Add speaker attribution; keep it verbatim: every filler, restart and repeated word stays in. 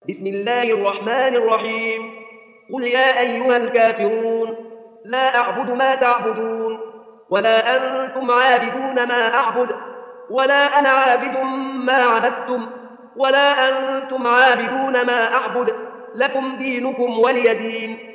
Speaker 1: بسم الله الرحمن الرحيم قل يا أيها الكافرون لا أعبد ما تعبدون ولا أنتم عابدون ما أعبد ولا أنا عابد ما عبدتم ولا أنتم عابدون ما أعبد لكم دينكم ولي دين